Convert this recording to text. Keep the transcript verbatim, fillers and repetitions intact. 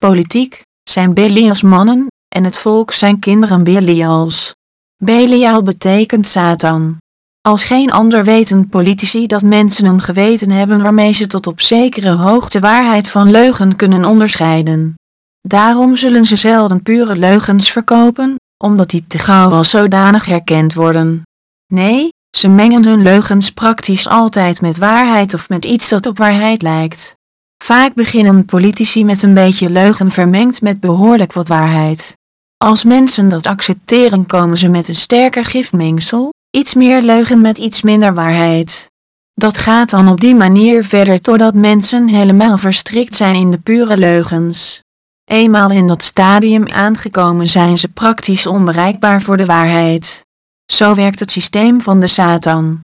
Politiek zijn Belials mannen, en het volk zijn kinderen Belials. Belial betekent Satan. Als geen ander weten politici dat mensen een geweten hebben waarmee ze tot op zekere hoogte waarheid van leugen kunnen onderscheiden. Daarom zullen ze zelden pure leugens verkopen, omdat die te gauw als zodanig herkend worden. Nee, ze mengen hun leugens praktisch altijd met waarheid of met iets dat op waarheid lijkt. Vaak beginnen politici met een beetje leugen vermengd met behoorlijk wat waarheid. Als mensen dat accepteren, komen ze met een sterker gifmengsel, iets meer leugen met iets minder waarheid. Dat gaat dan op die manier verder totdat mensen helemaal verstrikt zijn in de pure leugens. Eenmaal in dat stadium aangekomen zijn ze praktisch onbereikbaar voor de waarheid. Zo werkt het systeem van de Satan.